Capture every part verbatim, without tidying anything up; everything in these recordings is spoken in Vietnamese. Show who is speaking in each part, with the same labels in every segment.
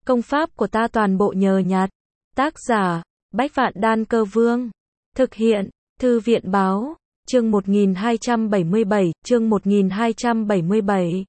Speaker 1: Công pháp của ta toàn bộ nhờ nhặt. Tác giả, Bách Vạn Đan Cơ Vương. Thực hiện, Thư viện Báo. Chương một nghìn hai trăm bảy mươi bảy, chương một nghìn hai trăm bảy mươi bảy.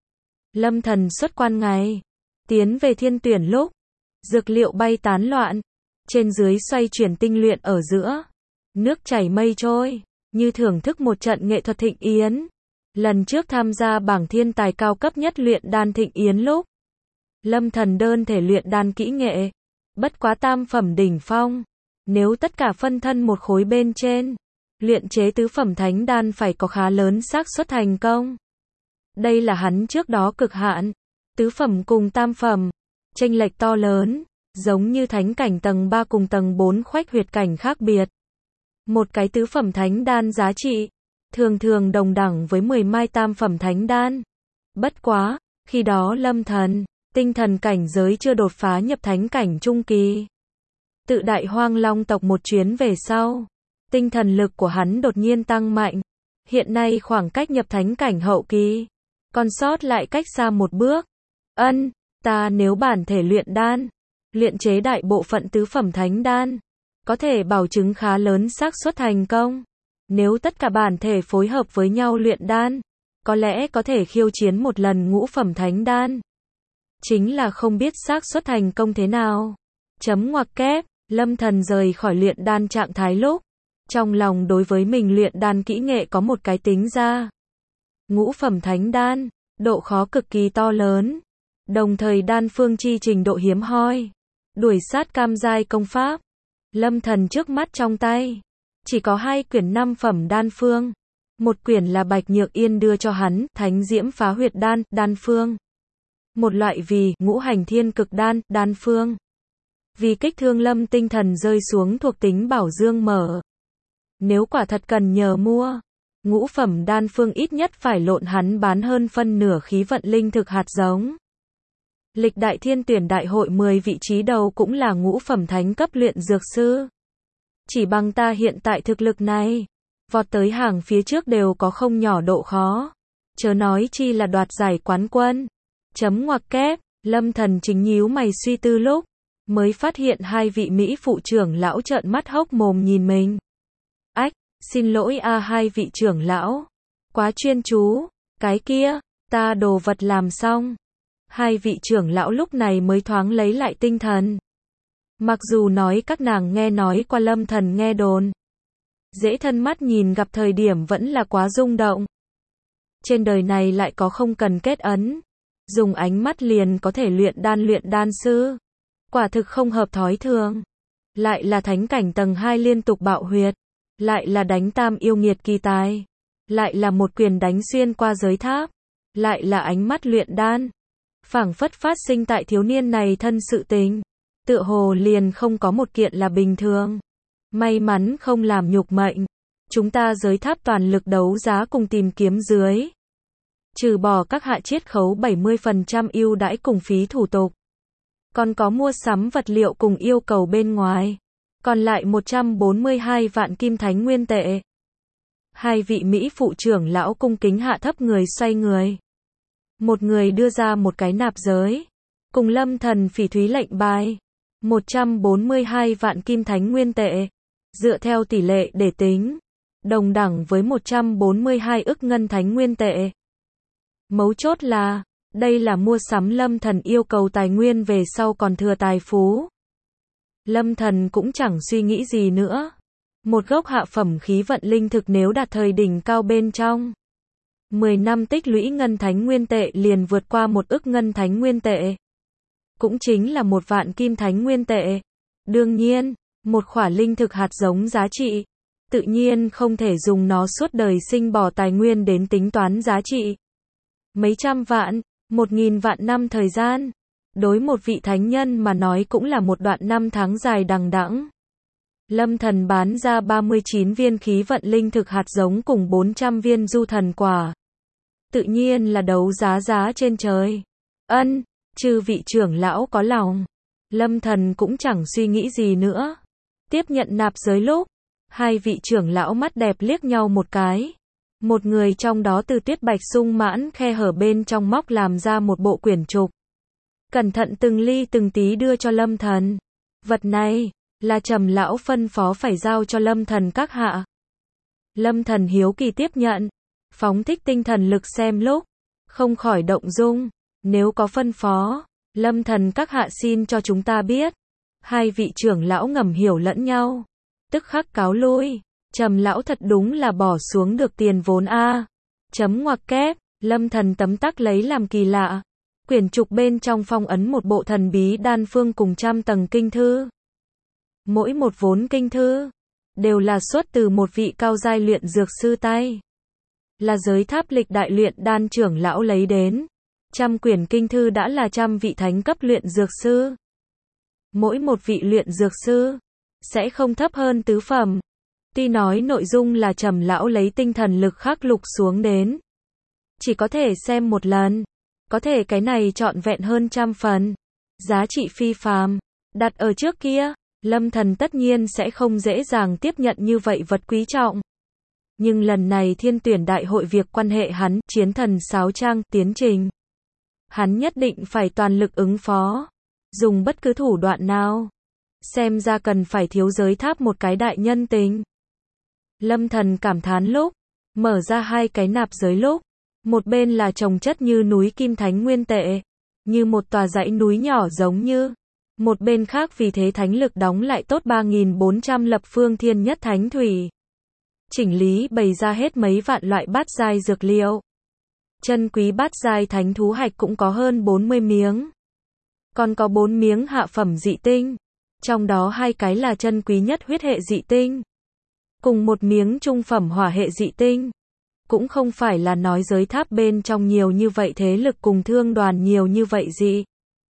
Speaker 1: Lâm Thần xuất quan ngày. Tiến về thiên tuyển lúc. Dược liệu bay tán loạn. Trên dưới xoay chuyển tinh luyện ở giữa. Nước chảy mây trôi. Như thưởng thức một trận nghệ thuật thịnh yến. Lần trước tham gia bảng thiên tài cao cấp nhất luyện đan thịnh yến lúc. Lâm Thần đơn thể luyện đan kỹ nghệ. Bất quá tam phẩm đỉnh phong. Nếu tất cả phân thân một khối bên trên. Luyện chế tứ phẩm thánh đan phải có khá lớn xác suất thành công. Đây là hắn trước đó cực hạn. Tứ phẩm cùng tam phẩm. Chênh lệch to lớn. Giống như thánh cảnh tầng ba cùng tầng bốn khoách huyệt cảnh khác biệt. Một cái tứ phẩm thánh đan giá trị. Thường thường đồng đẳng với mười mai tam phẩm thánh đan. Bất quá, khi đó Lâm Thần, tinh thần cảnh giới chưa đột phá nhập thánh cảnh trung kỳ. Tự đại hoang long tộc một chuyến về sau. Tinh thần lực của hắn đột nhiên tăng mạnh. Hiện nay khoảng cách nhập thánh cảnh hậu kỳ. Còn sót lại cách xa một bước. Ân, ta nếu bản thể luyện đan. Luyện chế đại bộ phận tứ phẩm thánh đan. Có thể bảo chứng khá lớn xác suất thành công. Nếu tất cả bản thể phối hợp với nhau luyện đan. Có lẽ có thể khiêu chiến một lần ngũ phẩm thánh đan. Chính là không biết xác suất thành công thế nào. Chấm ngoặc kép, Lâm Thần rời khỏi luyện đan trạng thái lúc. Trong lòng đối với mình luyện đan kỹ nghệ có một cái tính ra. Ngũ phẩm thánh đan, độ khó cực kỳ to lớn. Đồng thời đan phương chi trình độ hiếm hoi. Đuổi sát cam giai công pháp. Lâm Thần trước mắt trong tay. Chỉ có hai quyển năm phẩm đan phương. Một quyển là Bạch Nhược Yên đưa cho hắn, Thánh Diễm Phá Huyệt Đan, đan phương. Một loại vì Ngũ Hành Thiên Cực Đan, đan phương. Vì kích thương Lâm tinh thần rơi xuống thuộc tính bảo dương mở. Nếu quả thật cần nhờ mua, ngũ phẩm đan phương ít nhất phải lộn hắn bán hơn phân nửa khí vận linh thực hạt giống. Lịch đại thiên tuyển đại hội mười vị trí đầu cũng là ngũ phẩm thánh cấp luyện dược sư. Chỉ bằng ta hiện tại thực lực này, vọt tới hàng phía trước đều có không nhỏ độ khó. Chớ nói chi là đoạt giải quán quân. Chấm ngoặc kép, Lâm Thần chính nhíu mày suy tư lúc, mới phát hiện hai vị Mỹ phụ trưởng lão trợn mắt hốc mồm nhìn mình. Ách, xin lỗi a hai vị trưởng lão. Quá chuyên chú, cái kia, ta đồ vật làm xong. Hai vị trưởng lão lúc này mới thoáng lấy lại tinh thần. Mặc dù nói các nàng nghe nói qua Lâm Thần nghe đồn. Dễ thân mắt nhìn gặp thời điểm vẫn là quá rung động. Trên đời này lại có không cần kết ấn. Dùng ánh mắt liền có thể luyện đan luyện đan sư. Quả thực không hợp thói thường. Lại là thánh cảnh tầng hai liên tục bạo huyệt. Lại là đánh tam yêu nghiệt kỳ tài. Lại là một quyền đánh xuyên qua giới tháp. Lại là ánh mắt luyện đan. Phảng phất phát sinh tại thiếu niên này thân sự tình. Tựa hồ liền không có một kiện là bình thường. May mắn không làm nhục mệnh. Chúng ta giới tháp toàn lực đấu giá cùng tìm kiếm dưới. Trừ bỏ các hạ chiết khấu bảy mươi phần trăm ưu đãi cùng phí thủ tục. Còn có mua sắm vật liệu cùng yêu cầu bên ngoài. Còn lại một trăm bốn mươi hai vạn kim thánh nguyên tệ. Hai vị Mỹ phụ trưởng lão cung kính hạ thấp người xoay người. Một người đưa ra một cái nạp giới. Cùng Lâm Thần phỉ thúy lệnh bài. một trăm bốn mươi hai vạn kim thánh nguyên tệ. Dựa theo tỷ lệ để tính. Đồng đẳng với một trăm bốn mươi hai ức ngân thánh nguyên tệ. Mấu chốt là, đây là mua sắm Lâm Thần yêu cầu tài nguyên về sau còn thừa tài phú. Lâm Thần cũng chẳng suy nghĩ gì nữa. Một gốc hạ phẩm khí vận linh thực nếu đạt thời đỉnh cao bên trong. mười năm tích lũy ngân thánh nguyên tệ liền vượt qua một ức ngân thánh nguyên tệ. Cũng chính là một vạn kim thánh nguyên tệ. Đương nhiên, một khỏa linh thực hạt giống giá trị. Tự nhiên không thể dùng nó suốt đời sinh bỏ tài nguyên đến tính toán giá trị. Mấy trăm vạn, một nghìn vạn năm thời gian. Đối một vị thánh nhân mà nói cũng là một đoạn năm tháng dài đằng đẵng. Lâm Thần bán ra ba mươi chín viên khí vận linh thực hạt giống cùng bốn trăm viên du thần quả. Tự nhiên là đấu giá giá trên trời. Ân, chư vị trưởng lão có lòng. Lâm Thần cũng chẳng suy nghĩ gì nữa. Tiếp nhận nạp giới lúc, hai vị trưởng lão mắt đẹp liếc nhau một cái. Một người trong đó từ tuyết bạch sung mãn khe hở bên trong móc làm ra một bộ quyển trục. cẩn thận từng ly từng tí đưa cho Lâm Thần. Vật này là Trầm lão phân phó phải giao cho Lâm Thần các hạ. Lâm Thần hiếu kỳ tiếp nhận, phóng thích tinh thần lực xem lúc, không khỏi động dung. Nếu có phân phó, Lâm Thần các hạ xin cho chúng ta biết. Hai vị trưởng lão ngầm hiểu lẫn nhau, tức khắc cáo lui. Trầm lão thật đúng là bỏ xuống được tiền vốn a. Chấm ngoặc kép, Lâm Thần tấm tắc lấy làm kỳ lạ. Quyển trục bên trong phong ấn một bộ thần bí đan phương cùng trăm tầng kinh thư. Mỗi một vốn kinh thư đều là xuất từ một vị cao giai luyện dược sư tay. Là giới tháp lịch đại luyện đan trưởng lão lấy đến. Trăm quyển kinh thư đã là trăm vị thánh cấp luyện dược sư. Mỗi một vị luyện dược sư sẽ không thấp hơn tứ phẩm. Tuy nói nội dung là Trầm lão lấy tinh thần lực khắc lục xuống đến, chỉ có thể xem một lần, có thể cái này trọn vẹn hơn trăm phần, giá trị phi phàm. Đặt ở trước kia, Lâm Thần tất nhiên sẽ không dễ dàng tiếp nhận như vậy vật quý trọng. Nhưng lần này thiên tuyển đại hội việc quan hệ hắn, chiến thần sáo trang, tiến trình. Hắn nhất định phải toàn lực ứng phó, dùng bất cứ thủ đoạn nào. Xem ra cần phải thiếu giới tháp một cái đại nhân tình. Lâm Thần cảm thán lúc, mở ra hai cái nạp giới lúc, một bên là chồng chất như núi kim thánh nguyên tệ, như một tòa dãy núi nhỏ giống như, một bên khác vì thế thánh lực đóng lại tốt ba nghìn bốn trăm lập phương thiên nhất thánh thủy. Chỉnh lý bày ra hết mấy vạn loại bát giai dược liệu. Chân quý bát giai thánh thú hạch cũng có hơn bốn mươi miếng. Còn có bốn miếng hạ phẩm dị tinh, trong đó hai cái là chân quý nhất huyết hệ dị tinh, cùng một miếng trung phẩm hỏa hệ dị tinh. Cũng không phải là nói giới tháp bên trong nhiều như vậy thế lực cùng thương đoàn nhiều như vậy dị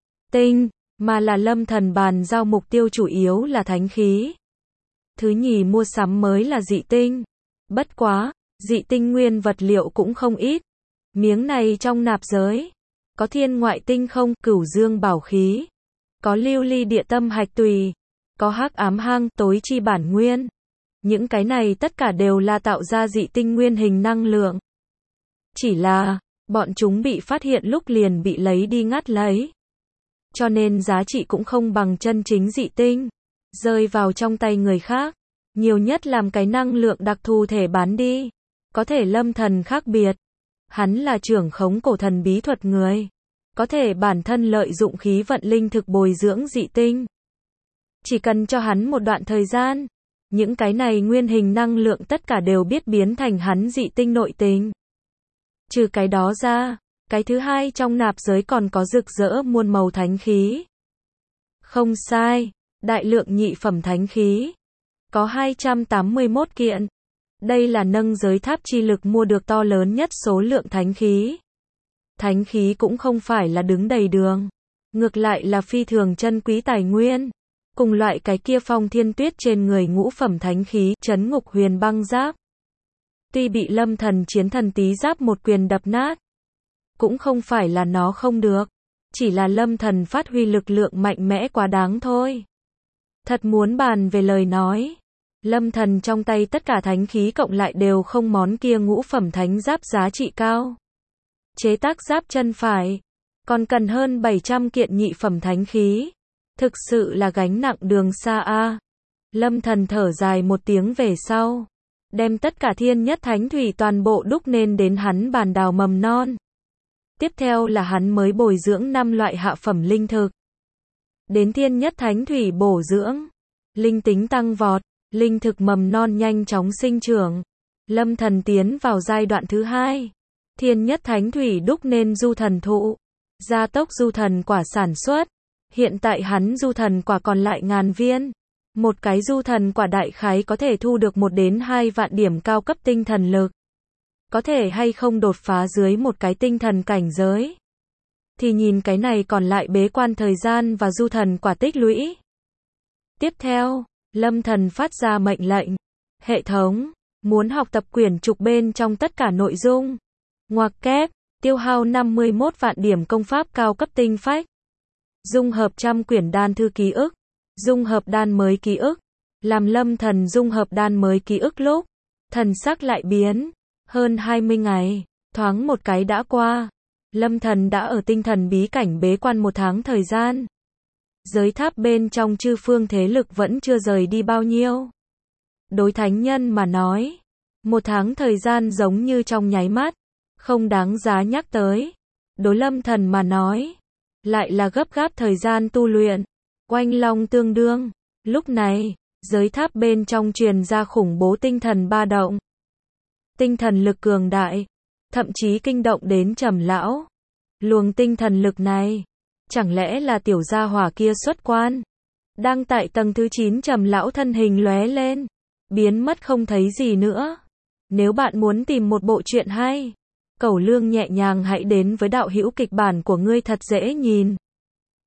Speaker 1: tinh, mà là Lâm Thần bàn giao mục tiêu chủ yếu là thánh khí. Thứ nhì mua sắm mới là dị tinh. Bất quá, dị tinh nguyên vật liệu cũng không ít. Miếng này trong nạp giới, có thiên ngoại tinh không, cửu dương bảo khí, có lưu ly địa tâm hạch tùy, có hắc ám hang tối chi bản nguyên. Những cái này tất cả đều là tạo ra dị tinh nguyên hình năng lượng. Chỉ là, bọn chúng bị phát hiện lúc liền bị lấy đi ngắt lấy. Cho nên giá trị cũng không bằng chân chính dị tinh. Rơi vào trong tay người khác, nhiều nhất làm cái năng lượng đặc thù thể bán đi. Có thể Lâm Thần khác biệt. Hắn là trưởng khống cổ thần bí thuật người. Có thể bản thân lợi dụng khí vận linh thực bồi dưỡng dị tinh. Chỉ cần cho hắn một đoạn thời gian, những cái này nguyên hình năng lượng tất cả đều biết biến thành hắn dị tinh nội tình. Trừ cái đó ra, cái thứ hai trong nạp giới còn có rực rỡ muôn màu thánh khí. Không sai, đại lượng nhị phẩm thánh khí. Có hai trăm tám mươi mốt kiện. Đây là nâng giới tháp chi lực mua được to lớn nhất số lượng thánh khí. Thánh khí cũng không phải là đứng đầy đường. Ngược lại là phi thường chân quý tài nguyên. Cùng loại cái kia phong thiên tuyết trên người ngũ phẩm thánh khí, trấn ngục huyền băng giáp. Tuy bị Lâm Thần chiến thần tí giáp một quyền đập nát, cũng không phải là nó không được. Chỉ là Lâm Thần phát huy lực lượng mạnh mẽ quá đáng thôi. Thật muốn bàn về lời nói, Lâm Thần trong tay tất cả thánh khí cộng lại đều không món kia ngũ phẩm thánh giáp giá trị cao. Chế tác giáp chân phải, còn cần hơn bảy trăm kiện nhị phẩm thánh khí. Thực sự là gánh nặng đường xa a. Lâm Thần thở dài một tiếng về sau, đem tất cả thiên nhất thánh thủy toàn bộ đúc nên đến hắn bàn đào mầm non. Tiếp theo là hắn mới bồi dưỡng năm loại hạ phẩm linh thực. Đến thiên nhất thánh thủy bổ dưỡng, linh tính tăng vọt, linh thực mầm non nhanh chóng sinh trưởng. Lâm Thần tiến vào giai đoạn thứ hai. Thiên nhất thánh thủy đúc nên du thần thụ, gia tốc du thần quả sản xuất. Hiện tại hắn du thần quả còn lại ngàn viên. Một cái du thần quả đại khái có thể thu được một đến hai vạn điểm cao cấp tinh thần lực. Có thể hay không đột phá dưới một cái tinh thần cảnh giới, thì nhìn cái này còn lại bế quan thời gian và du thần quả tích lũy. Tiếp theo, Lâm Thần phát ra mệnh lệnh. Hệ thống, muốn học tập quyển trục bên trong tất cả nội dung. Ngoặc kép, tiêu hao năm mươi mốt vạn điểm công pháp cao cấp tinh phách. Dung hợp trăm quyển đan thư ký ức. Dung hợp đan mới ký ức. Làm Lâm Thần dung hợp đan mới ký ức lúc, thần sắc lại biến. Hơn hai mươi ngày, thoáng một cái đã qua. Lâm Thần đã ở tinh thần bí cảnh bế quan một tháng thời gian. Giới tháp bên trong chư phương thế lực vẫn chưa rời đi bao nhiêu. Đối thánh nhân mà nói, một tháng thời gian giống như trong nháy mắt, không đáng giá nhắc tới. Đối Lâm Thần mà nói, lại là gấp gáp thời gian tu luyện. Oanh long tương đương. Lúc này, giới tháp bên trong truyền ra khủng bố tinh thần ba động. Tinh thần lực cường đại, thậm chí kinh động đến Trầm lão. Luồng tinh thần lực này, chẳng lẽ là tiểu gia hỏa kia xuất quan? Đang tại tầng thứ chín Trầm lão thân hình lóe lên, biến mất không thấy gì nữa. Nếu bạn muốn tìm một bộ truyện hay, Cẩu Lương nhẹ nhàng hãy đến với đạo hữu kịch bản của ngươi thật dễ nhìn.